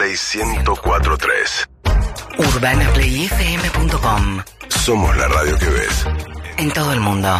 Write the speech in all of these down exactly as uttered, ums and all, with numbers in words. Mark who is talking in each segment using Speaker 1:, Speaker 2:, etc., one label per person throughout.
Speaker 1: Play ciento cuatro punto tres.
Speaker 2: urbana play f m punto com.
Speaker 1: Somos la radio que ves.
Speaker 2: En todo el mundo.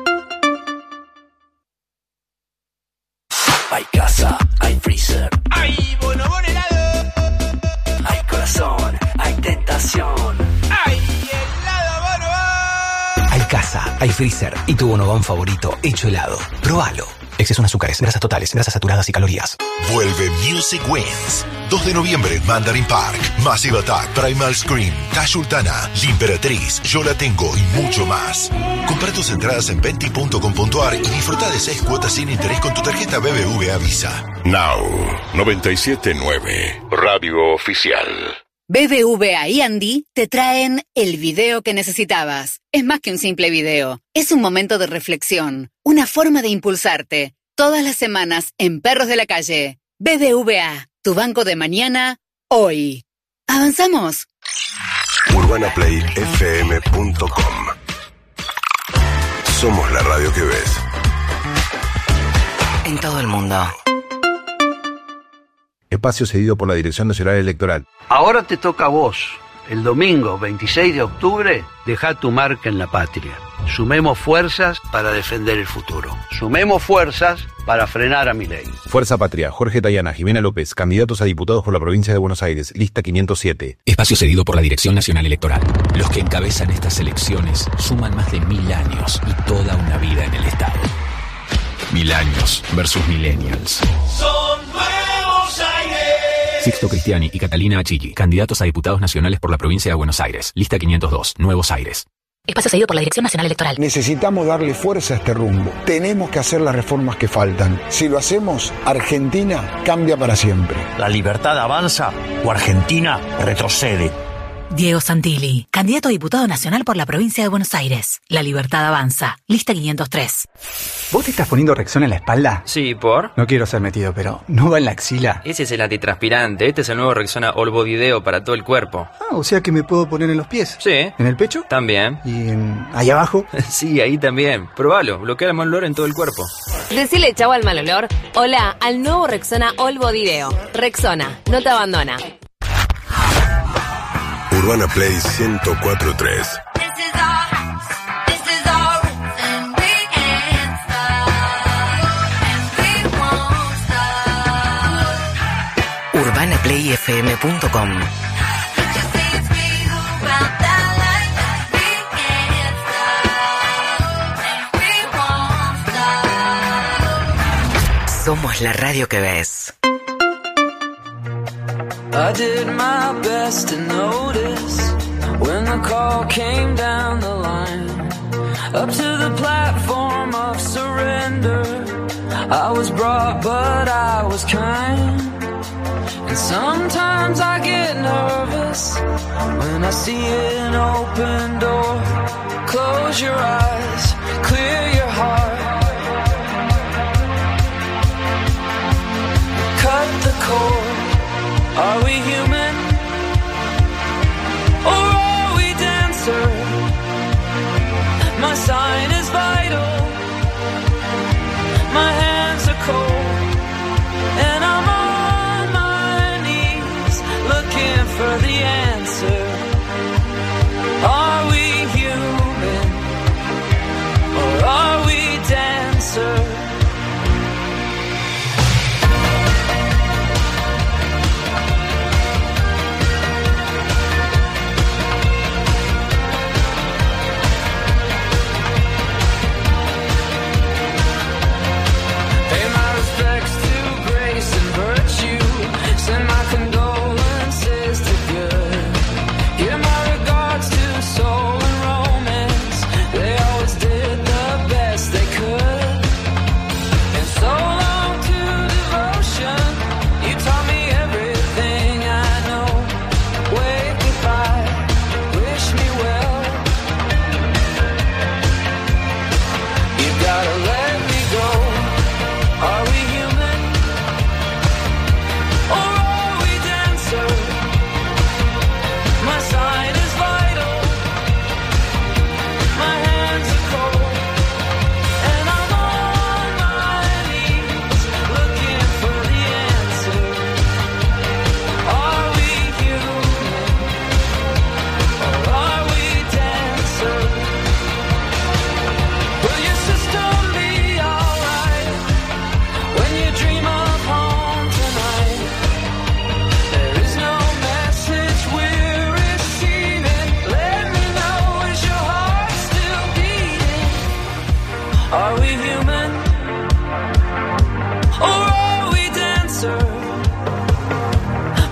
Speaker 3: Hay casa, hay freezer.
Speaker 4: ¡Hay bonobón helado!
Speaker 3: Hay corazón, hay tentación.
Speaker 4: ¡Hay helado bonobón!
Speaker 5: Hay casa, hay freezer y tu bonobón favorito hecho helado. Próbalo. Exceso en azúcares, grasas totales, grasas saturadas y calorías.
Speaker 6: Vuelve Music Wins. dos de noviembre, Mandarin Park, Massive Attack, Primal Scream, Cash Sultana, La Imperatriz, Yo la Tengo y mucho más. Compra tus entradas en venti punto com punto a r y disfruta de seis cuotas sin interés con tu tarjeta B B V a Visa.
Speaker 1: Now, noventa y siete punto nueve, Radio Oficial.
Speaker 7: B B V A y Andy te traen el video que necesitabas. Es más que un simple video. Es un momento de reflexión. Una forma de impulsarte. Todas las semanas en Perros de la Calle. B B V A, tu banco de mañana, hoy. ¿Avanzamos?
Speaker 1: urbana play f m punto com. Somos la radio que ves.
Speaker 2: En todo el mundo.
Speaker 8: Espacio cedido por la Dirección Nacional Electoral.
Speaker 9: Ahora te toca a vos. El domingo veintiséis de octubre, deja tu marca en la patria. Sumemos fuerzas para defender el futuro. Sumemos fuerzas para frenar a Milei.
Speaker 8: Fuerza Patria, Jorge Tayana, Jimena López, candidatos a diputados por la provincia de Buenos Aires, lista quinientos siete.
Speaker 10: Espacio cedido por la Dirección Nacional Electoral. Los que encabezan estas elecciones suman más de mil años y toda una vida en el Estado. Mil años versus millennials.
Speaker 4: Son nuevos aires.
Speaker 10: Sixto Cristiani y Catalina Achilli, candidatos a diputados nacionales por la provincia de Buenos Aires, lista quinientos dos, Nuevos Aires.
Speaker 11: Espacio cedido por la Dirección Nacional Electoral.
Speaker 12: Necesitamos darle fuerza a este rumbo. Tenemos que hacer las reformas que faltan. Si lo hacemos, Argentina cambia para siempre.
Speaker 13: ¿La libertad avanza o Argentina retrocede?
Speaker 11: Diego Santilli, candidato a diputado nacional por la provincia de Buenos Aires. La libertad avanza. Lista quinientos tres.
Speaker 14: ¿Vos te estás poniendo Rexona en la espalda?
Speaker 15: Sí, ¿por?
Speaker 14: No quiero ser metido, pero ¿no va en la axila?
Speaker 15: Ese es el antitranspirante. Este es el nuevo Rexona All Body Deo para todo el cuerpo.
Speaker 14: Ah, o sea que me puedo poner en los pies.
Speaker 15: Sí.
Speaker 14: ¿En el pecho?
Speaker 15: También.
Speaker 14: ¿Y en... ahí abajo?
Speaker 15: Sí, ahí también. Probalo. Bloquea el mal olor en todo el cuerpo.
Speaker 16: Decile chau al mal olor. Hola al nuevo Rexona All Body Deo. Rexona, no te abandona.
Speaker 1: Urbana Play ciento cuatro punto tres.
Speaker 2: urbana play f m punto com. Somos la radio que ves.
Speaker 17: I did my best to notice when the call came down the line. Up to the platform of surrender, I was brought but I was kind. And sometimes I get nervous when I see an open door. Close your eyes, clear your heart, cut the cord. Are we human or are we dancer? My sign is vital, my hands are cold, and I'm on my knees looking for the answer. Are we human or are we dancer?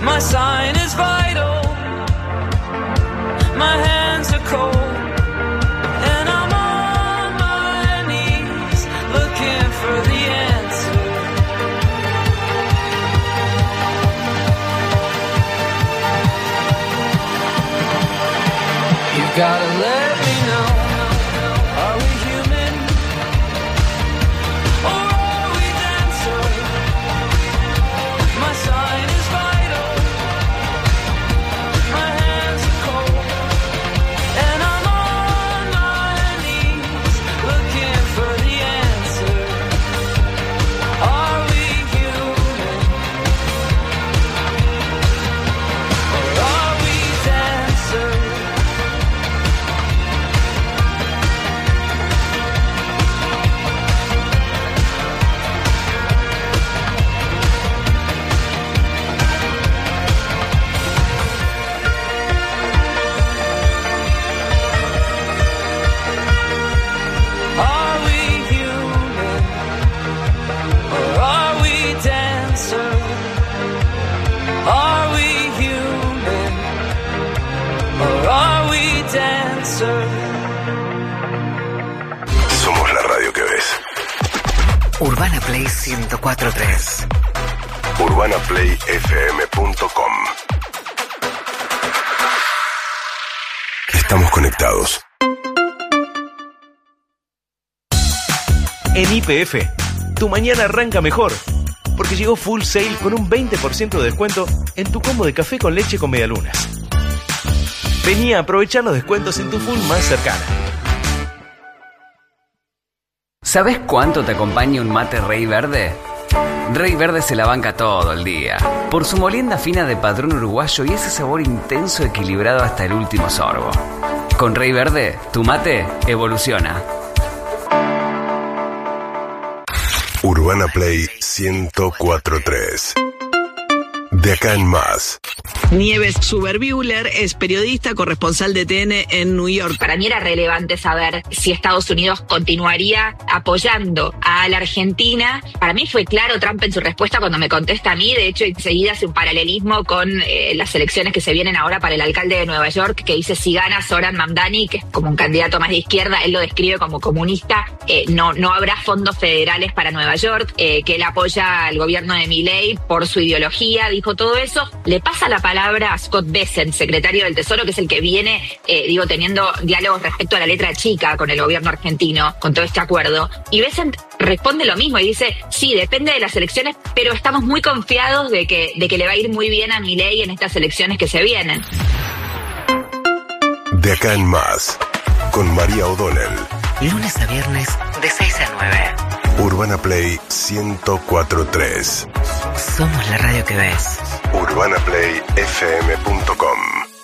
Speaker 17: My sign is vital. My hands are cold. And I'm on my knees looking for the answer. You gotta let me know. Are we human? Or are we dancer? My sign is vital. My hands are cold. And I'm on my knees looking for the answer. Are we human? Or are we dancer? Are we human? Or are we dancer? Are we human? Or are we dancer?
Speaker 1: Somos la radio que ves.
Speaker 2: Urbana Play ciento cuatro punto tres.
Speaker 1: urbana play f m punto com. Estamos conectados.
Speaker 18: En Y P F, tu mañana arranca mejor, porque llegó Full Sale con un veinte por ciento de descuento en tu combo de café con leche con medialunas. Vení a aprovechar los descuentos en tu Full más cercana.
Speaker 19: ¿Sabes cuánto te acompaña un mate Rey Verde? Rey Verde se la banca todo el día, por su molienda fina de padrón uruguayo y ese sabor intenso equilibrado hasta el último sorbo. Con Rey Verde, tu mate evoluciona.
Speaker 1: Urbana Play ciento cuatro punto tres. De acá en más.
Speaker 20: Nieves Suberbuehler es periodista, corresponsal de T N en New York.
Speaker 21: Para mí era relevante saber si Estados Unidos continuaría apoyando a la Argentina. Para mí fue claro Trump en su respuesta cuando me contesta a mí. De hecho, enseguida hace un paralelismo con eh, las elecciones que se vienen ahora para el alcalde de Nueva York, que dice si gana Zoran Mamdani, que es como un candidato más de izquierda, él lo describe como comunista. Eh, no, no habrá fondos federales para Nueva York, eh, que él apoya al gobierno de Milei por su ideología, dijo todo eso. Le pasa la palabra a Scott Bessent, secretario del Tesoro, que es el que viene, eh, digo, teniendo diálogos respecto a la letra chica con el gobierno argentino, con todo este acuerdo. Y Bessent responde lo mismo y dice, sí, depende de las elecciones, pero estamos muy confiados de que, de que le va a ir muy bien a Milei en estas elecciones que se vienen.
Speaker 1: De acá en más, con María O'Donnell.
Speaker 2: Lunes a viernes, de seis a nueve.
Speaker 1: Urbana Play ciento cuatro punto tres.
Speaker 2: Somos la radio que ves.
Speaker 1: urbana play f m punto com.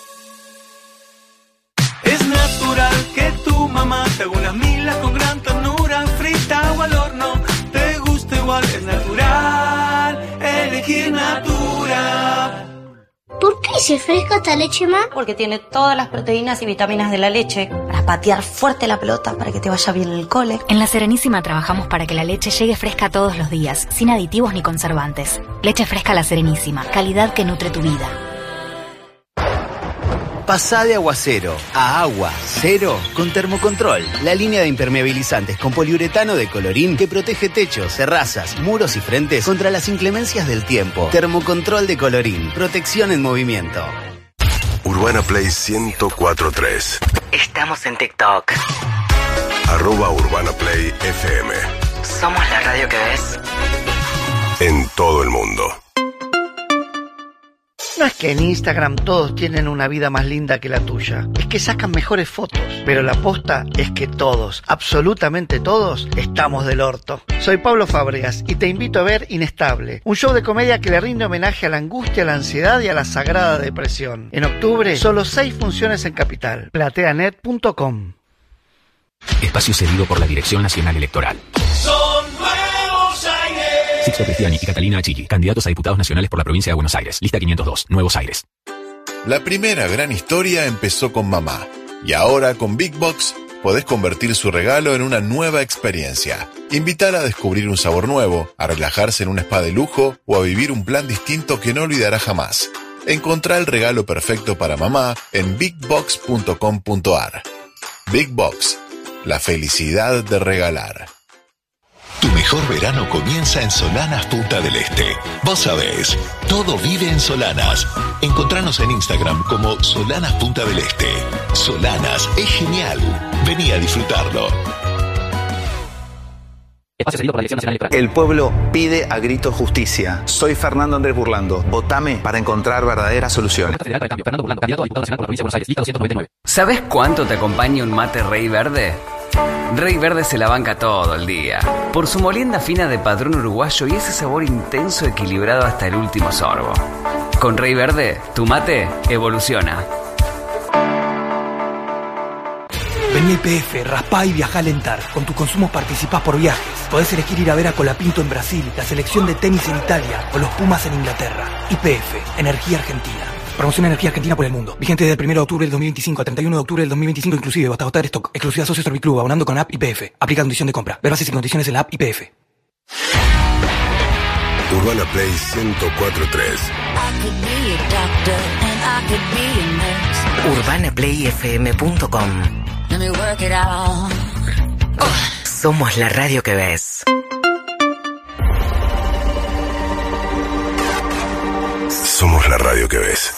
Speaker 4: Es natural que tu mamá te haga unas milas con gran ternura, frita o al horno, te gusta igual, es natural, elegir Natura.
Speaker 22: ¿Por qué se fresca esta leche, ma?
Speaker 23: Porque tiene todas las proteínas y vitaminas de la leche para patear fuerte la pelota, para que te vaya bien en el cole.
Speaker 24: En La Serenísima trabajamos para que la leche llegue fresca todos los días, sin aditivos ni conservantes. Leche fresca La Serenísima, calidad que nutre tu vida.
Speaker 25: Pasá de agua cero a agua cero con Termocontrol, la línea de impermeabilizantes con poliuretano de Colorín que protege techos, terrazas, muros y frentes contra las inclemencias del tiempo. Termocontrol de Colorín, protección en movimiento.
Speaker 1: Urbana Play ciento cuatro punto tres.
Speaker 2: Estamos en TikTok.
Speaker 1: Arroba Urbana Play F M.
Speaker 2: Somos la radio que ves.
Speaker 1: En todo el mundo.
Speaker 26: No es que en Instagram todos tienen una vida más linda que la tuya, es que sacan mejores fotos, pero la posta es que todos, absolutamente todos, estamos del orto. Soy Pablo Fábregas y te invito a ver Inestable, un show de comedia que le rinde homenaje a la angustia, a la ansiedad y a la sagrada depresión. En octubre, solo seis funciones en Capital. plateanet punto com.
Speaker 10: Espacio cedido por la Dirección Nacional Electoral.
Speaker 4: Son nuevos aires.
Speaker 10: Sixto Cristiani y Catalina Achilli, candidatos a diputados nacionales por la provincia de Buenos Aires. Lista quinientos dos, Nuevos Aires.
Speaker 27: La primera gran historia empezó con mamá. Y ahora con Big Box podés convertir su regalo en una nueva experiencia. Invítala a descubrir un sabor nuevo, a relajarse en un spa de lujo o a vivir un plan distinto que no olvidará jamás. Encontrá el regalo perfecto para mamá en big box punto com punto a r. Big Box, la felicidad de regalar.
Speaker 3: Tu mejor verano comienza en Solanas Punta del Este. Vos sabés, todo vive en Solanas. Encontranos en Instagram como Solanas Punta del Este. Solanas es genial. Vení a disfrutarlo.
Speaker 5: El pueblo pide a grito justicia. Soy Fernando Andrés Burlando. Votame para encontrar verdaderas soluciones.
Speaker 19: ¿Sabés cuánto te acompaña un mate Rey Verde? Rey Verde se la banca todo el día. Por su molienda fina de padrón uruguayo y ese sabor intenso equilibrado hasta el último sorbo. Con Rey Verde, tu mate evoluciona.
Speaker 6: Vení a I P F, raspá y viajá a alentar. Con tus consumos participás por viajes. Podés elegir ir a ver a Colapinto en Brasil, la selección de tenis en Italia o los Pumas en Inglaterra. I P F, Energía Argentina. Promoción Energía Argentina por el mundo. Vigente desde el primero de octubre del dos mil veinticinco a treinta y uno de octubre del dos mil veinticinco inclusive, hasta agotar stock. Exclusiva Socio Serviclub, abonando con app I P F. Aplica condición de compra. Ver bases y condiciones en la app I P F.
Speaker 1: Urbana Play ciento cuatro punto tres.
Speaker 2: urbana play f m punto com. Somos la radio que ves.
Speaker 1: Somos la radio que ves.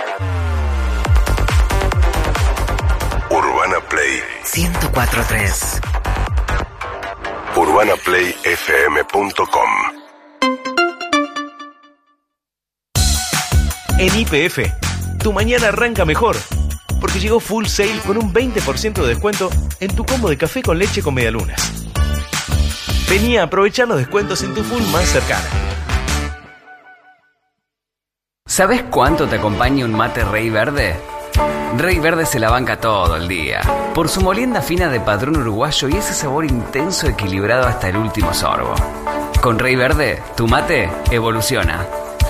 Speaker 1: Urbana Play
Speaker 2: ciento cuatro punto tres.
Speaker 1: urbana play f m punto com.
Speaker 18: En Y P F, tu mañana arranca mejor, porque llegó Full Sale con un veinte por ciento de descuento en tu combo de café con leche con medialunas. Vení a aprovechar los descuentos en tu Full más cercana.
Speaker 19: ¿Sabés cuánto te acompaña un mate Rey Verde? Rey Verde se la banca todo el día. Por su molienda fina de padrón uruguayo y ese sabor intenso equilibrado hasta el último sorbo. Con Rey Verde, tu mate evoluciona.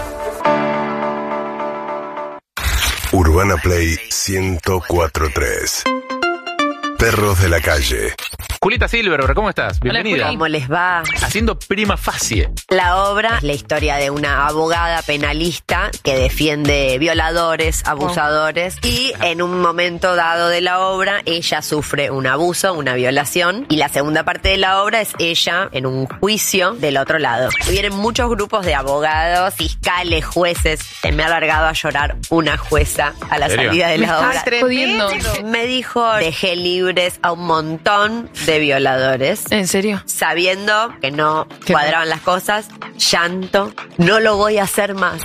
Speaker 1: Urbana Play ciento cuatro punto tres. Perros de la calle.
Speaker 7: Julita Silverberg, ¿cómo estás? Bienvenida.
Speaker 8: ¿Cómo les va?
Speaker 7: Haciendo Prima Facie.
Speaker 8: La obra es la historia de una abogada penalista que defiende violadores, abusadores, oh. y en un momento dado de la obra ella sufre un abuso, una violación, y la segunda parte de la obra es ella en un juicio del otro lado. Vienen muchos grupos de abogados, fiscales, jueces. Se me ha largado a llorar una jueza a la salida de la obra. Me dijo, dejé libres a un montón de violadores.
Speaker 9: ¿En serio?
Speaker 8: Sabiendo que no cuadraban las cosas, llanto, no lo voy a hacer más.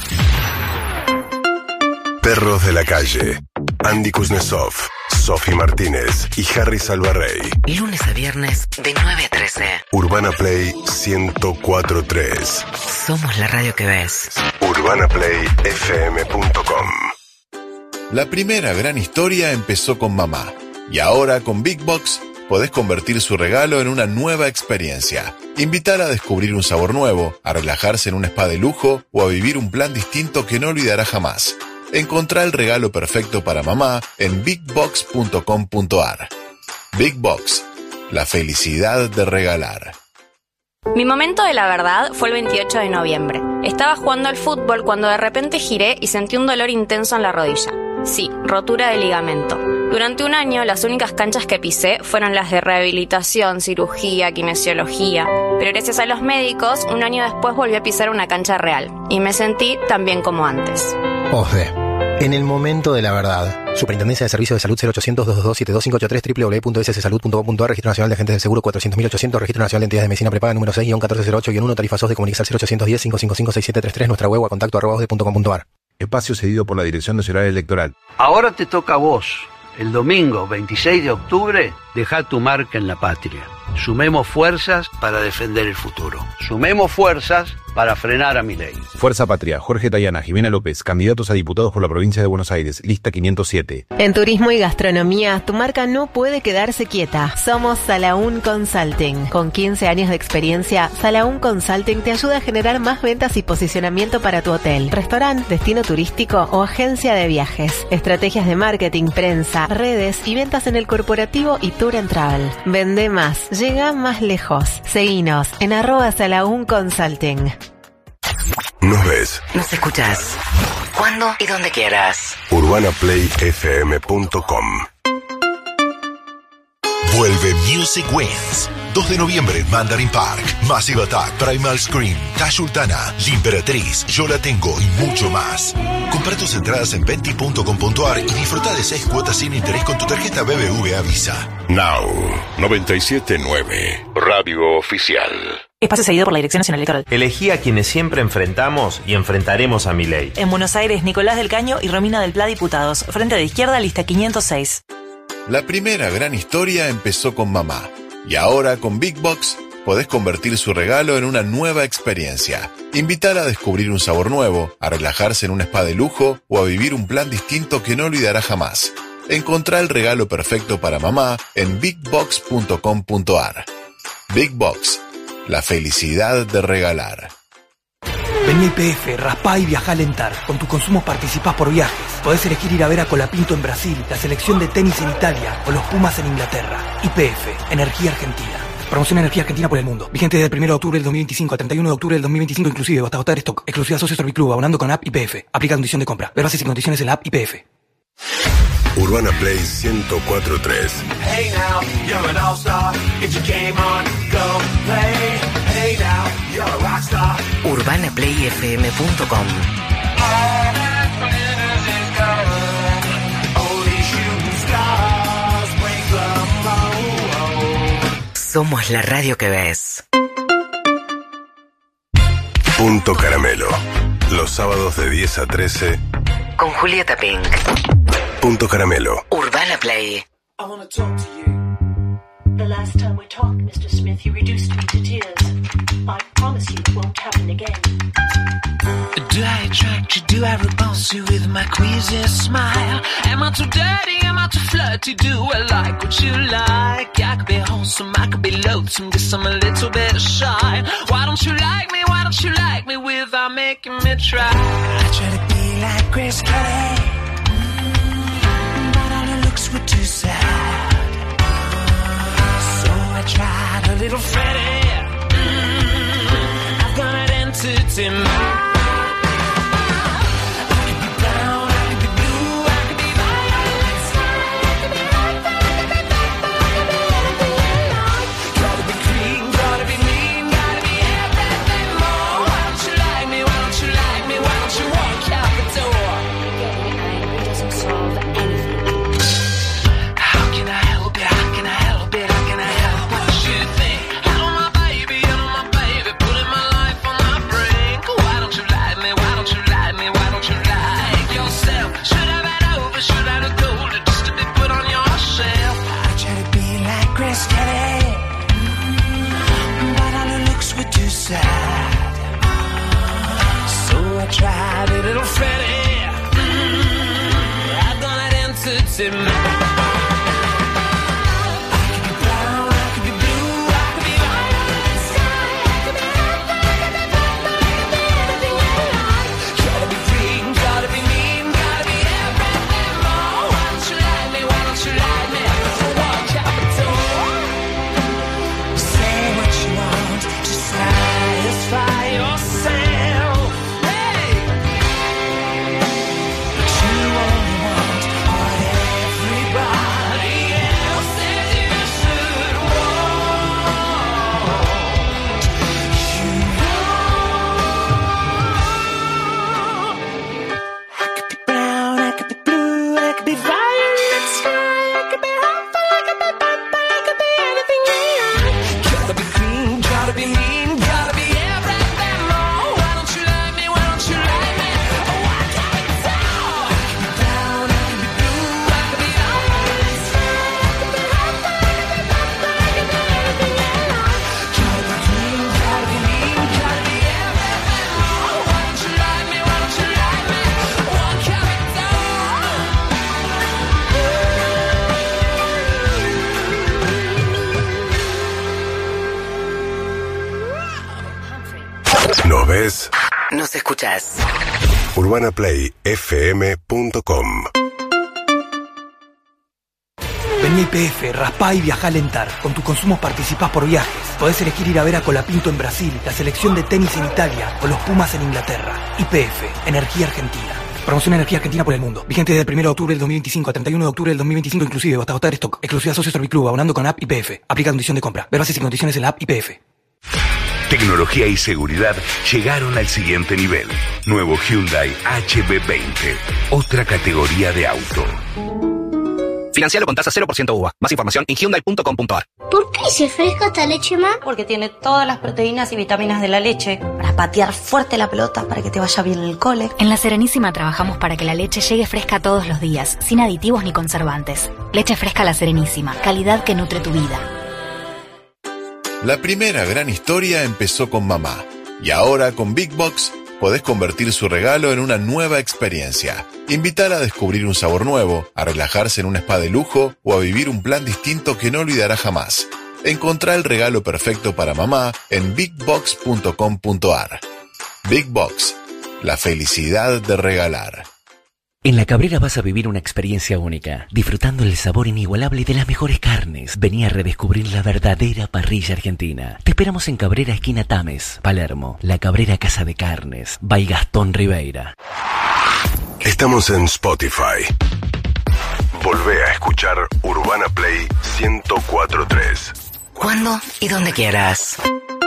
Speaker 1: Perros de la calle. Andy Kuznetsov, Sofi Martínez y Harry Salvarrey.
Speaker 2: Lunes a viernes de nueve a trece.
Speaker 1: Urbana Play ciento cuatro punto tres.
Speaker 2: Somos la radio que ves.
Speaker 1: urbana play f m punto com.
Speaker 27: La primera gran historia empezó con mamá. Y ahora con Big Box podés convertir su regalo en una nueva experiencia. Invítala a descubrir un sabor nuevo, a relajarse en un spa de lujo o a vivir un plan distinto que no olvidará jamás. Encontrá el regalo perfecto para mamá en big box punto com punto a r. Big Box, la felicidad de regalar.
Speaker 12: Mi momento de la verdad fue el veintiocho de noviembre. Estaba jugando al fútbol cuando de repente giré y sentí un dolor intenso en la rodilla. Sí, rotura de ligamento. Durante un año, las únicas canchas que pisé fueron las de rehabilitación, cirugía, kinesiología. Pero gracias a los médicos, un año después volví a pisar una cancha real. Y me sentí tan bien como antes.
Speaker 28: O S D E. En el momento de la verdad. Superintendencia de Servicios de Salud cero ochocientos, dos dos dos, siete dos cinco ocho tres, doble u doble u doble u punto s s salud punto com punto a r, Registro Nacional de Agentes del Seguro cuatrocientos mil ochocientos, Registro Nacional de Entidades de Medicina Prepaga número seis guión catorce cero ocho guión uno, tarifa S O S de Comunicar cero ochocientos diez, cinco cinco cinco, seis siete tres tres, nuestra web a contacto arroba o s d e punto com punto a r.
Speaker 29: Espacio cedido por la Dirección Nacional Electoral.
Speaker 30: Ahora te toca a vos. El domingo veintiséis de octubre, deja tu marca en la patria. Sumemos fuerzas para defender el futuro. Sumemos fuerzas para frenar a Milei.
Speaker 29: Fuerza Patria, Jorge Tayana, Jimena López, candidatos a diputados por la provincia de Buenos Aires, lista quinientos siete.
Speaker 31: En turismo y gastronomía, tu marca no puede quedarse quieta. Somos Salaún Consulting. Con quince años de experiencia, Salaún Consulting te ayuda a generar más ventas y posicionamiento para tu hotel, restaurante, destino turístico o agencia de viajes. Estrategias de marketing, prensa, redes y ventas en el corporativo y tour and travel. Vende más, llega más lejos. Seguinos en arroba Salaún Consulting.
Speaker 1: Nos ves.
Speaker 2: Nos escuchás. Cuando y donde quieras.
Speaker 1: urbana play f m punto com.
Speaker 3: Vuelve Music Wins. dos de noviembre en Mandarin Park. Massive Attack, Primal Scream, Tashultana, La Imperatriz, Yo La Tengo y mucho más. Compra tus entradas en venti punto com punto a r y disfruta de seis cuotas sin interés con tu tarjeta B B V a Visa.
Speaker 1: Now, noventa y siete punto nueve. Radio Oficial.
Speaker 9: Espacio seguido por la Dirección Nacional Electoral.
Speaker 11: Elegí a quienes siempre enfrentamos y enfrentaremos a Milei.
Speaker 9: En Buenos Aires, Nicolás del Caño y Romina del Pla, diputados. Frente de Izquierda, lista quinientos seis.
Speaker 27: La primera gran historia empezó con mamá. Y ahora con Big Box podés convertir su regalo en una nueva experiencia. Invítala a descubrir un sabor nuevo, a relajarse en un spa de lujo o a vivir un plan distinto que no olvidará jamás. Encontrá el regalo perfecto para mamá en big box punto com punto a r. Big Box, la felicidad de regalar.
Speaker 6: Vení a I P F, raspá y viajá a alentar. Con tus consumos participás por viajes. Podés elegir ir a ver a Colapinto en Brasil, la selección de tenis en Italia o los Pumas en Inglaterra. I P F, Energía Argentina. Promoción Energía Argentina por el mundo. Vigente desde el primero de octubre del dos mil veinticinco al treinta y uno de octubre del dos mil veinticinco inclusive, hasta agotar stock. Exclusiva Socios Serviclub, abonando con app I P F. Aplica condición de compra. Ver bases y condiciones en la app I P F.
Speaker 1: Urbana Play ciento cuatro punto tres.
Speaker 4: Hey now, you're an all-star. Get your game on, go play. Hey now, you're a rockstar.
Speaker 2: urbana play f m punto com.
Speaker 4: Only shooting stars break the mold.
Speaker 2: Somos la radio que ves.
Speaker 1: Punto Caramelo. Los sábados de diez a trece.
Speaker 2: Con Julieta Pink.
Speaker 1: Punto Caramelo.
Speaker 2: Urbana Play.
Speaker 13: I want to talk to you. The last time we talked, Mister Smith, you reduced me to tears. I promise you it won't happen again.
Speaker 14: Do I attract you? Do I repulse you with my queasy smile? Am I too dirty? Am I too flirty? Do I like what you like? I could be wholesome, I could be loathsome, guess I'm a little bit shy. Why don't you like me? Why don't you like me without making me try? I try to be like Grace Kelly, mm, but all her looks were too sad. So I tried a little Freddie. Mm, I've got an entity mind. Tried a little Freddie. Mm, I've done it entity man.
Speaker 1: ¿Nos ves?
Speaker 2: Nos escuchás.
Speaker 1: urbana play f m punto com.
Speaker 6: Vení a Y P F, raspá y viajá a alentar. Con tus consumos participás por viajes. Podés elegir ir a ver a Colapinto en Brasil, la selección de tenis en Italia o los Pumas en Inglaterra. Y P F, Energía Argentina. Promoción Energía Argentina por el mundo. Vigente desde el primero de octubre del dos mil veinticinco a treinta y uno de octubre del dos mil veinticinco inclusive, hasta agotar stock. Exclusividad Socio Serviclub, abonando con app Y P F. Aplica condición de compra. Ver bases y condiciones en la app Y P F.
Speaker 1: Tecnología y seguridad llegaron al siguiente nivel. Nuevo Hyundai H B veinte. Otra categoría de auto.
Speaker 10: Financialo con tasa cero por ciento U V A. Más información en hyundai punto com punto a r.
Speaker 15: ¿Por qué se fresca esta leche, ma?
Speaker 16: Porque tiene todas las proteínas y vitaminas de la leche para patear fuerte la pelota, para que te vaya bien en el cole.
Speaker 17: En La Serenísima trabajamos para que la leche llegue fresca todos los días, sin aditivos ni conservantes. Leche fresca La Serenísima, calidad que nutre tu vida.
Speaker 27: La primera gran historia empezó con mamá. Y ahora con Big Box podés convertir su regalo en una nueva experiencia. Invítala a descubrir un sabor nuevo, a relajarse en un spa de lujo o a vivir un plan distinto que no olvidará jamás. Encontrá el regalo perfecto para mamá en big box punto com punto a r. Big Box, la felicidad de regalar.
Speaker 20: En La Cabrera vas a vivir una experiencia única, disfrutando el sabor inigualable de las mejores carnes. Vení a redescubrir la verdadera parrilla argentina. Te esperamos en Cabrera, esquina Tames, Palermo. La Cabrera Casa de Carnes, by Gastón Ribeira.
Speaker 1: Estamos en Spotify. Volvé a escuchar Urbana Play ciento cuatro punto tres.
Speaker 2: ¿Cuándo y donde quieras?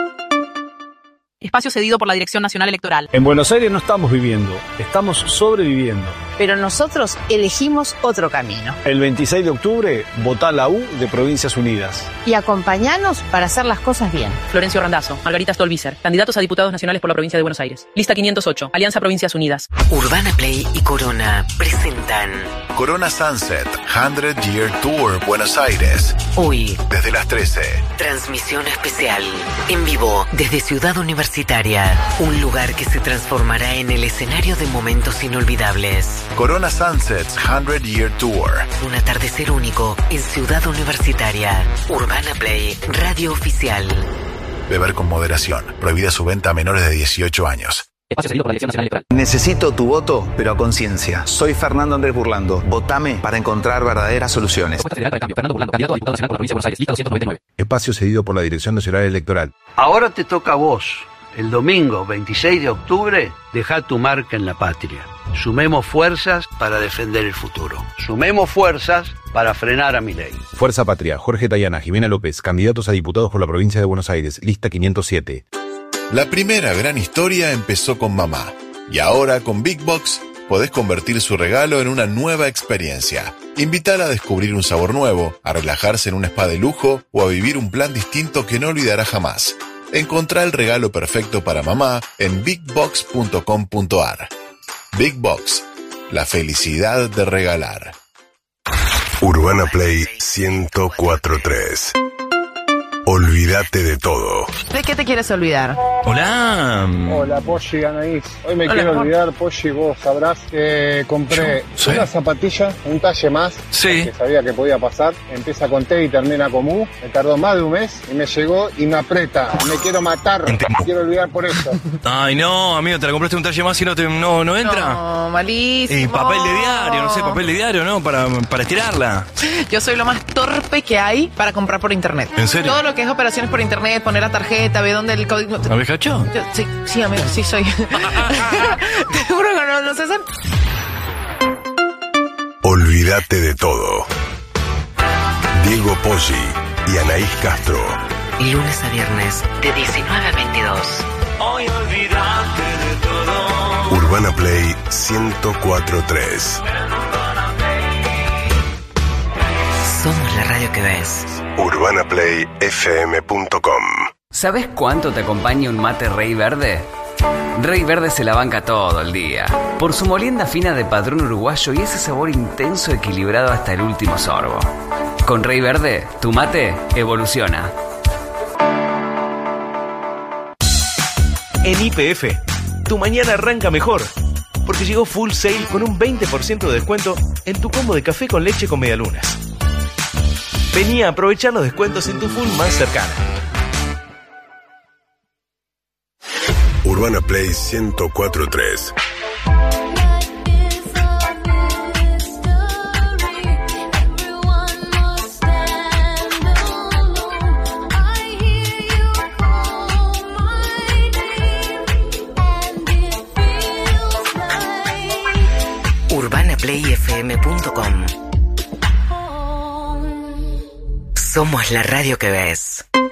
Speaker 21: Espacio cedido por la Dirección Nacional Electoral.
Speaker 22: En Buenos Aires no estamos viviendo, estamos sobreviviendo.
Speaker 23: Pero nosotros elegimos otro camino.
Speaker 22: El veintiséis de octubre, votá la U de Provincias Unidas.
Speaker 23: Y acompañanos para hacer las cosas bien.
Speaker 21: Florencio Randazzo, Margarita Stolbizer, candidatos a diputados nacionales por la provincia de Buenos Aires. Lista quinientos ocho, Alianza Provincias Unidas.
Speaker 2: Urbana Play y Corona presentan
Speaker 27: Corona Sunset cien Year Tour Buenos Aires.
Speaker 2: Hoy,
Speaker 27: desde las trece.
Speaker 2: Transmisión especial, en vivo, desde Ciudad Universitaria. Un lugar que se transformará en el escenario de momentos inolvidables.
Speaker 27: Corona Sunsets cien Year Tour.
Speaker 2: Un atardecer único en Ciudad Universitaria. Urbana Play, radio oficial.
Speaker 27: Beber con moderación. Prohibida su venta a menores de dieciocho años.
Speaker 5: Espacio cedido por la Dirección Nacional Electoral. Necesito tu voto, pero a conciencia. Soy Fernando Andrés Burlando. Votame para encontrar verdaderas soluciones.
Speaker 2: Fernando Burlando, candidato a diputado nacional por la provincia de Buenos Aires. Lista doscientos noventa y nueve.
Speaker 29: Espacio cedido por la Dirección Nacional Electoral.
Speaker 30: Ahora te toca a vos. El domingo veintiséis de octubre, dejá tu marca en la patria. Sumemos fuerzas para defender el futuro. Sumemos fuerzas para frenar a Milei.
Speaker 29: Fuerza Patria, Jorge Tayana, Jimena López, candidatos a diputados por la provincia de Buenos Aires. Lista quinientos siete.
Speaker 27: La primera gran historia empezó con mamá. Y ahora con Big Box podés convertir su regalo en una nueva experiencia. Invítala a descubrir un sabor nuevo, a relajarse en un spa de lujo o a vivir un plan distinto que no olvidará jamás. Encontrá el regalo perfecto para mamá en big box punto com punto a r. Big Box, la felicidad de regalar.
Speaker 1: Urbana Play ciento cuatro punto tres. Olvídate de todo.
Speaker 23: ¿De qué te quieres olvidar?
Speaker 24: Hola.
Speaker 25: Hola, Polly, Anaís. Hoy me
Speaker 23: Hola,
Speaker 25: quiero
Speaker 23: amor.
Speaker 25: olvidar, Polly, vos sabrás que compré
Speaker 24: Sí.
Speaker 25: una zapatilla, un talle más,
Speaker 24: Sí.
Speaker 25: que sabía que podía pasar. Empieza con T y termina con U. Me tardó más de un mes y me llegó y me aprieta. Me quiero matar. Me quiero olvidar por eso.
Speaker 24: Ay, no, amigo, te la compraste un talle más y no, te, no, no entra.
Speaker 23: No, malísimo.
Speaker 24: Y papel de diario, no sé, papel de diario, ¿no? Para, para estirarla.
Speaker 23: Yo soy lo más torpe que hay para comprar por internet.
Speaker 24: ¿En serio?
Speaker 23: Todo lo que es operaciones por internet, poner la tarjeta, ver dónde el código...
Speaker 24: ¿Habéis cachado?
Speaker 23: Yo- sí, sí, amigo, sí soy. Te juro que no, no sé hacer.
Speaker 1: Olvídate de todo. Diego Poggi y Anaís Castro.
Speaker 2: Lunes a viernes, de diecinueve a veintidós.
Speaker 4: Hoy olvídate de todo.
Speaker 1: Urbana Play ciento cuatro punto tres.
Speaker 2: Somos la radio que ves.
Speaker 1: urbana play f m punto com.
Speaker 19: ¿Sabes cuánto te acompaña un mate Rey Verde? Rey Verde se la banca todo el día. Por su molienda fina de padrón uruguayo y ese sabor intenso equilibrado hasta el último sorbo. Con Rey Verde, tu mate evoluciona.
Speaker 18: En Y P F, tu mañana arranca mejor. Porque llegó Full Sale con un veinte por ciento de descuento en tu combo de café con leche con medialunas. Vení a aprovechar los descuentos en tu Full más cercana.
Speaker 1: Urbana Play ciento cuatro punto tres.
Speaker 2: urbana play f m punto com. Somos la radio que ves.